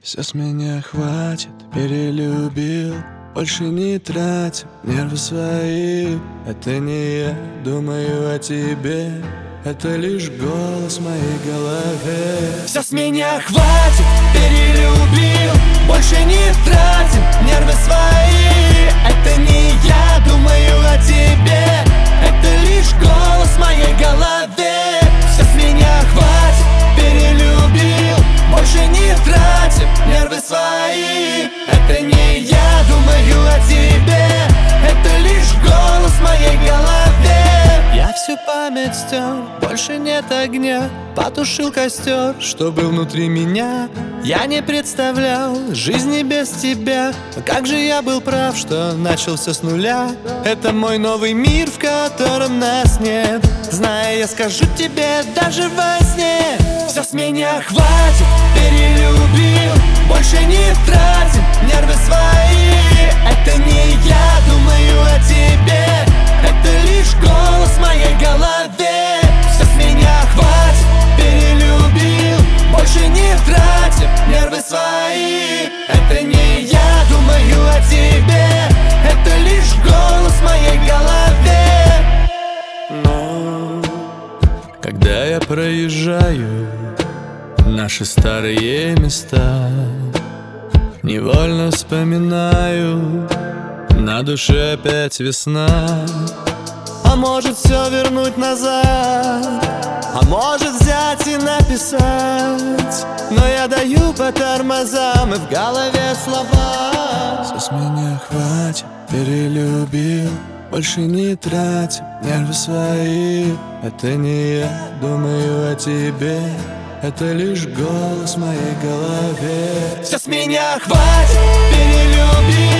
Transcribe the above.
Все с меня хватит, перелюбил. Больше не тратим нервы свои. Это не я думаю о тебе, это лишь голос в моей голове. Все с меня хватит, перелюбил. Больше не тратим нервы свои. Это не я думаю о тебе, это лишь голос в моей голове. Все с меня хватит, перелюбил. Больше не тратим нервы свои. Это не я думаю о тебе, это лишь голос в моей голове. Я всю память стер, больше нет огня. Потушил костер, что был внутри меня. Я не представлял жизни без тебя. Но как же я был прав, что начал все с нуля. Это мой новый мир, в котором нас нет. Зная, я скажу тебе даже во сне. Все с меня хватит, перелюбил. Больше не тратим нервы свои. Это не я думаю о тебе, это лишь голос в моей голове. Все с меня хватит, перелюбил. Больше не тратим нервы свои. Это не я думаю о тебе, это лишь голос в моей голове. Но когда я проезжаю наши старые места, невольно вспоминаю, на душе опять весна. А может все вернуть назад, а может взять и написать. Но я даю по тормозам, и в голове слова. Все с меня хватит, перелюбил. Больше не тратим нервы свои. Это не я думаю о тебе, это лишь голос в моей голове. Все с меня хватит, перелюбил.